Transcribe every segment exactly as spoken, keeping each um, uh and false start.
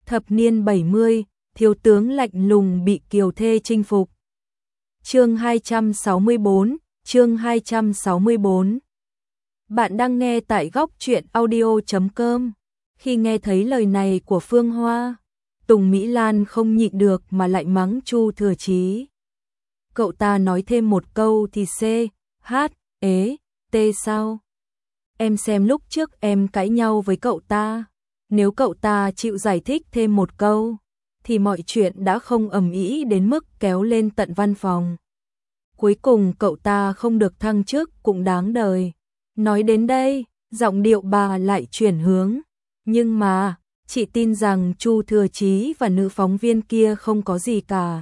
Thập niên bảy mươi, thiếu tướng lạnh lùng bị kiều thê chinh phục. Chương hai trăm sáu mươi tư, chương hai trăm sáu mươi tư. Bạn đang nghe tại góc truyện audio chấm com. Khi nghe thấy lời này của Phương Hoa, Tùng Mỹ Lan không nhịn được mà lại mắng Chu Thừa Chí. Cậu ta nói thêm một câu thì C, H, ế, T sao? Em xem lúc trước em cãi nhau với cậu ta, nếu cậu ta chịu giải thích thêm một câu, thì mọi chuyện đã không ầm ĩ đến mức kéo lên tận văn phòng. Cuối cùng cậu ta không được thăng chức cũng đáng đời. Nói đến đây, giọng điệu bà lại chuyển hướng. Nhưng mà, chị tin rằng Chu Thừa Chí và nữ phóng viên kia không có gì cả.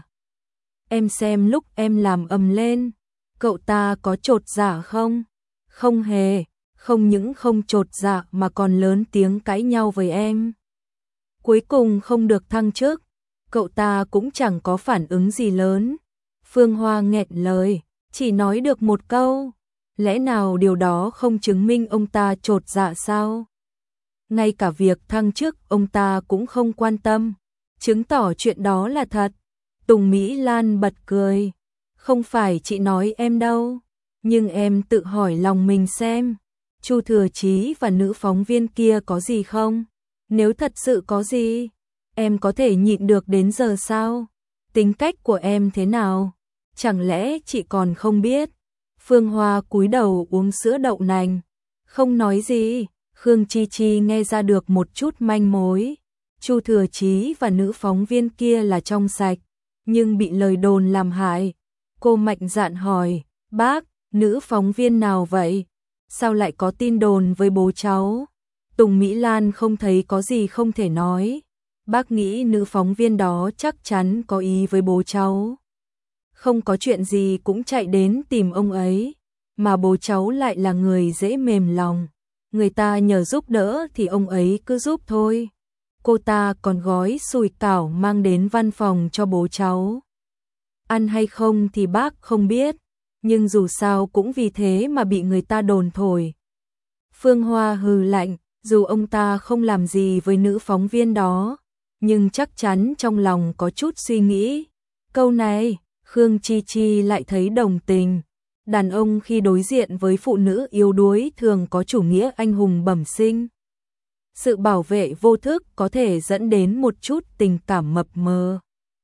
Em xem lúc em làm ầm lên, cậu ta có chột dạ không? Không hề, không những không chột dạ mà còn lớn tiếng cãi nhau với em. Cuối cùng không được thăng chức, cậu ta cũng chẳng có phản ứng gì lớn. Phương Hoa nghẹn lời, chỉ nói được một câu. Lẽ nào điều đó không chứng minh ông ta chột dạ sao? Ngay cả việc thăng chức ông ta cũng không quan tâm, chứng tỏ chuyện đó là thật. Tùng Mỹ Lan bật cười. Không phải chị nói em đâu, nhưng em tự hỏi lòng mình xem, Chu Thừa Chí và nữ phóng viên kia có gì không? Nếu thật sự có gì, em có thể nhịn được đến giờ sao? Tính cách của em thế nào? Chẳng lẽ chị còn không biết? Phương Hoa cúi đầu uống sữa đậu nành, không nói gì. Khương Chi Chi nghe ra được một chút manh mối. Chu Thừa Chí và nữ phóng viên kia là trong sạch, nhưng bị lời đồn làm hại. Cô mạnh dạn hỏi, bác, nữ phóng viên nào vậy? Sao lại có tin đồn với bố cháu? Tùng Mỹ Lan không thấy có gì không thể nói. Bác nghĩ nữ phóng viên đó chắc chắn có ý với bố cháu. Không có chuyện gì cũng chạy đến tìm ông ấy, mà bố cháu lại là người dễ mềm lòng. Người ta nhờ giúp đỡ thì ông ấy cứ giúp thôi. Cô ta còn gói sủi cảo mang đến văn phòng cho bố cháu. Ăn hay không thì bác không biết, nhưng dù sao cũng vì thế mà bị người ta đồn thổi. Phương Hoa hừ lạnh, dù ông ta không làm gì với nữ phóng viên đó, nhưng chắc chắn trong lòng có chút suy nghĩ. Câu này, Khương Chi Chi lại thấy đồng tình. Đàn ông khi đối diện với phụ nữ yếu đuối thường có chủ nghĩa anh hùng bẩm sinh. Sự bảo vệ vô thức có thể dẫn đến một chút tình cảm mập mờ.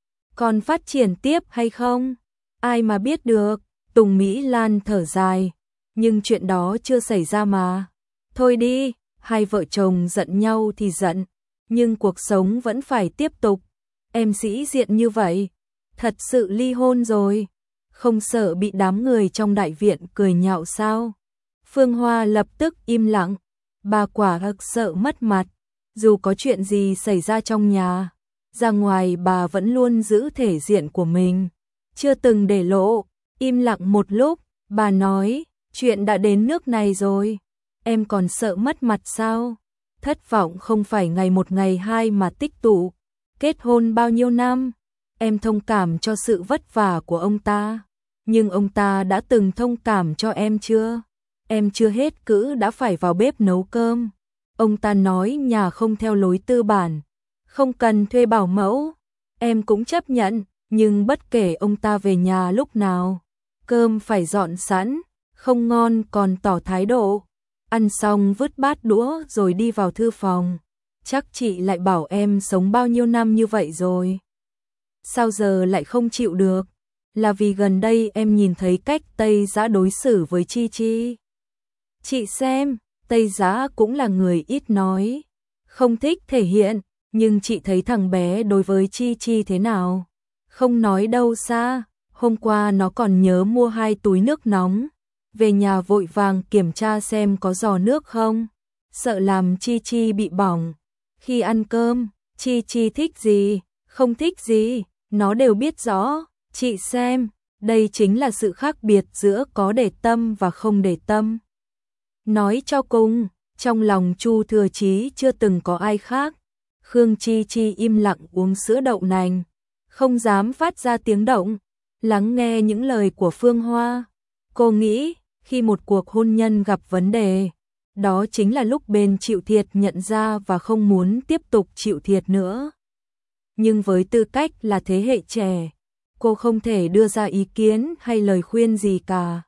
Còn phát triển tiếp hay không? Ai mà biết được. Tùng Mỹ Lan thở dài. Nhưng chuyện đó chưa xảy ra mà. Thôi đi, hai vợ chồng giận nhau thì giận, nhưng cuộc sống vẫn phải tiếp tục. Em sĩ diện như vậy, thật sự ly hôn rồi. Không sợ bị đám người trong đại viện cười nhạo sao? Phương Hoa lập tức im lặng. Bà quả thực sợ mất mặt. Dù có chuyện gì xảy ra trong nhà, ra ngoài bà vẫn luôn giữ thể diện của mình, chưa từng để lộ. Im lặng một lúc, bà nói, chuyện đã đến nước này rồi, em còn sợ mất mặt sao? Thất vọng không phải ngày một ngày hai mà tích tụ. Kết hôn bao nhiêu năm, em thông cảm cho sự vất vả của ông ta. Nhưng ông ta đã từng thông cảm cho em chưa? Em chưa hết cữ đã phải vào bếp nấu cơm. Ông ta nói nhà không theo lối tư bản, không cần thuê bảo mẫu. Em cũng chấp nhận, nhưng bất kể ông ta về nhà lúc nào, cơm phải dọn sẵn, không ngon còn tỏ thái độ. Ăn xong vứt bát đũa rồi đi vào thư phòng. Chắc chị lại bảo em sống bao nhiêu năm như vậy rồi. Sao giờ lại không chịu được? Là vì gần đây em nhìn thấy cách Tây Giã đối xử với Chi Chi. Chị xem, Tây Giã cũng là người ít nói, không thích thể hiện, nhưng chị thấy thằng bé đối với Chi Chi thế nào? Không nói đâu xa, hôm qua nó còn nhớ mua hai túi nước nóng, về nhà vội vàng kiểm tra xem có giò nước không, sợ làm Chi Chi bị bỏng. Khi ăn cơm, Chi Chi thích gì, không thích gì, nó đều biết rõ. Chị xem, đây chính là sự khác biệt giữa có để tâm và không để tâm. Nói cho cùng, trong lòng Chu Thừa Chí chưa từng có ai khác. Khương Chi Chi im lặng uống sữa đậu nành, không dám phát ra tiếng động, lắng nghe những lời của Phương Hoa. Cô nghĩ, khi một cuộc hôn nhân gặp vấn đề, đó chính là lúc bên chịu thiệt nhận ra và không muốn tiếp tục chịu thiệt nữa. nhưng với tư cách là thế hệ trẻ, cô không thể đưa ra ý kiến hay lời khuyên gì cả.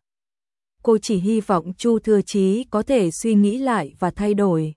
Cô chỉ hy vọng Chu Thừa Chí có thể suy nghĩ lại và thay đổi.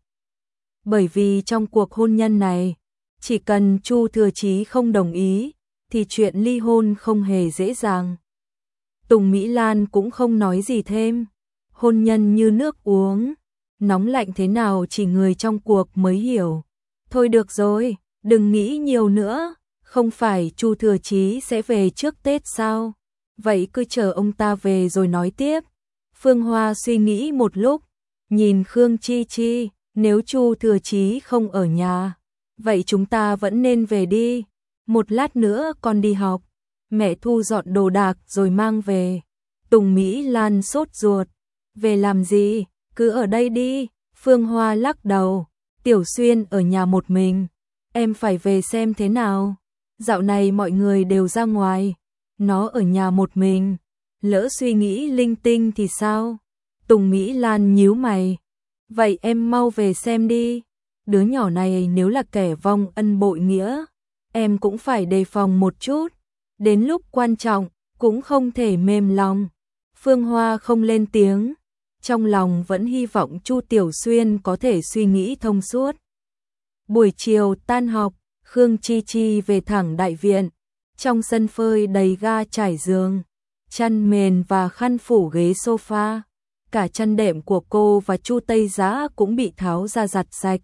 Bởi vì trong cuộc hôn nhân này, chỉ cần Chu Thừa Chí không đồng ý, thì chuyện ly hôn không hề dễ dàng. Tùng Mỹ Lan cũng không nói gì thêm. Hôn nhân như nước uống, nóng lạnh thế nào chỉ người trong cuộc mới hiểu. Thôi được rồi, đừng nghĩ nhiều nữa, không phải Chu Thừa Chí sẽ về trước Tết sao? Vậy cứ chờ ông ta về rồi nói tiếp. Phương Hoa suy nghĩ một lúc, nhìn Khương Chi Chi, nếu Chu Thừa Chí không ở nhà, vậy chúng ta vẫn nên về đi. Một lát nữa con đi học, mẹ thu dọn đồ đạc rồi mang về. Tùng Mỹ Lan sốt ruột, về làm gì, cứ ở đây đi. Phương Hoa lắc đầu, Tiểu Xuyên ở nhà một mình, em phải về xem thế nào. Dạo này mọi người đều ra ngoài, nó ở nhà một mình, lỡ suy nghĩ linh tinh thì sao? Tùng Mỹ Lan nhíu mày, vậy em mau về xem đi. Đứa nhỏ này nếu là kẻ vong ân bội nghĩa, em cũng phải đề phòng một chút. Đến lúc quan trọng, cũng không thể mềm lòng. Phương Hoa không lên tiếng, trong lòng vẫn hy vọng Chu Tiểu Xuyên có thể suy nghĩ thông suốt. Buổi chiều tan học, Khương Chi Chi về thẳng đại viện. Trong sân phơi đầy ga trải giường, chăn mền và khăn phủ ghế sofa. Cả chăn đệm của cô và Chu Tây Giá cũng bị tháo ra giặt sạch.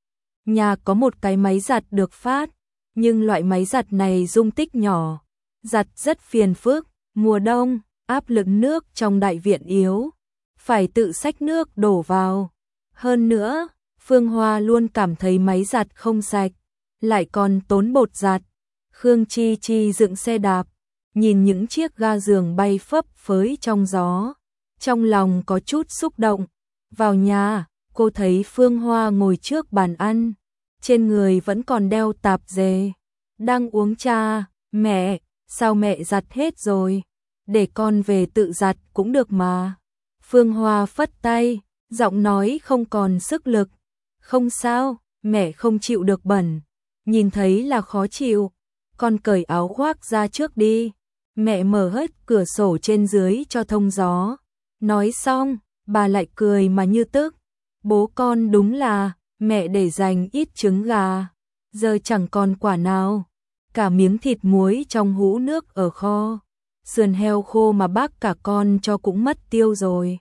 Nhà có một cái máy giặt được phát, nhưng loại máy giặt này dung tích nhỏ, giặt rất phiền phức. Mùa đông, áp lực nước trong đại viện yếu, phải tự xách nước đổ vào. Hơn nữa, Phương Hoa luôn cảm thấy máy giặt không sạch, lại còn tốn bột giặt. Khương Chi Chi dựng xe đạp, nhìn những chiếc ga giường bay phấp phới trong gió, trong lòng có chút xúc động. Vào nhà, cô thấy Phương Hoa ngồi trước bàn ăn, trên người vẫn còn đeo tạp dề, đang uống trà. Mẹ, sao mẹ giặt hết rồi? Để con về tự giặt cũng được mà. Phương Hoa phất tay, giọng nói không còn sức lực. Không sao, mẹ không chịu được bẩn, nhìn thấy là khó chịu. Con cởi áo khoác ra trước đi. Mẹ mở hết cửa sổ trên dưới cho thông gió. Nói xong, bà lại cười mà như tức. Bố con đúng là, mẹ để dành ít trứng gà, giờ chẳng còn quả nào. Cả miếng thịt muối trong hũ nước ở kho, sườn heo khô mà bác cả con cho cũng mất tiêu rồi.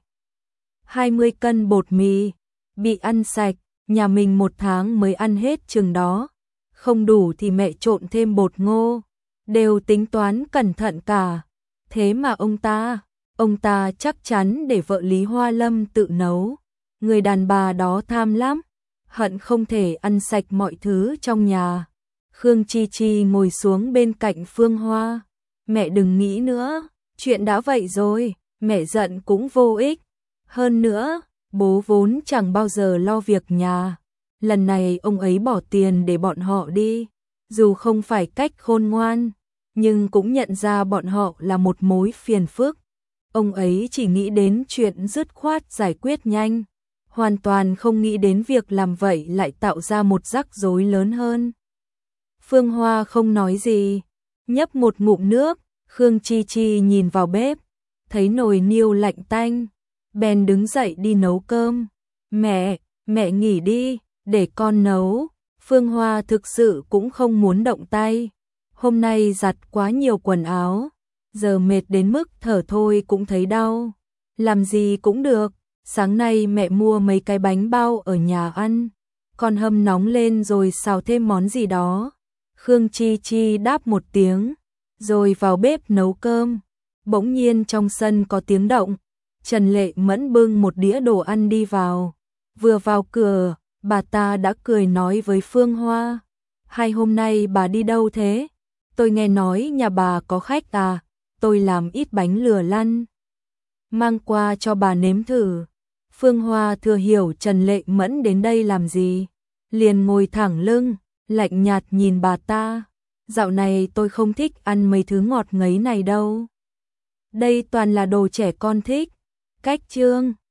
hai mươi cân bột mì, bị ăn sạch, nhà mình một tháng mới ăn hết chừng đó. Không đủ thì mẹ trộn thêm bột ngô, đều tính toán cẩn thận cả. Thế mà ông ta, ông ta chắc chắn để vợ Lý Hoa Lâm tự nấu. Người đàn bà đó tham lắm, hận không thể ăn sạch mọi thứ trong nhà. Khương Chi Chi ngồi xuống bên cạnh Phương Hoa. Mẹ đừng nghĩ nữa, chuyện đã vậy rồi, mẹ giận cũng vô ích. Hơn nữa, bố vốn chẳng bao giờ lo việc nhà. Lần này ông ấy bỏ tiền để bọn họ đi, dù không phải cách khôn ngoan, nhưng cũng nhận ra bọn họ là một mối phiền phức. Ông ấy chỉ nghĩ đến chuyện dứt khoát giải quyết nhanh, hoàn toàn không nghĩ đến việc làm vậy lại tạo ra một rắc rối lớn hơn. Phương Hoa không nói gì, nhấp một ngụm nước. Khương Chi Chi nhìn vào bếp, thấy nồi niêu lạnh tanh, bèn đứng dậy đi nấu cơm. Mẹ, mẹ nghỉ đi, để con nấu. Phương Hoa thực sự cũng không muốn động tay. Hôm nay giặt quá nhiều quần áo, giờ mệt đến mức thở thôi cũng thấy đau. Làm gì cũng được, sáng nay mẹ mua mấy cái bánh bao ở nhà ăn, con hâm nóng lên rồi xào thêm món gì đó. Khương Chi Chi đáp một tiếng, rồi vào bếp nấu cơm. Bỗng nhiên trong sân có tiếng động, Trần Lệ Mẫn bưng một đĩa đồ ăn đi vào. Vừa vào cửa, bà ta đã cười nói với Phương Hoa. Hai hôm nay bà đi đâu thế? Tôi nghe nói nhà bà có khách à, tôi làm ít bánh lừa lăn, mang qua cho bà nếm thử. Phương Hoa thừa hiểu Trần Lệ Mẫn đến đây làm gì, liền ngồi thẳng lưng, lạnh nhạt nhìn bà ta. Dạo này tôi không thích ăn mấy thứ ngọt ngấy này đâu. Đây toàn là đồ trẻ con thích. Cách chương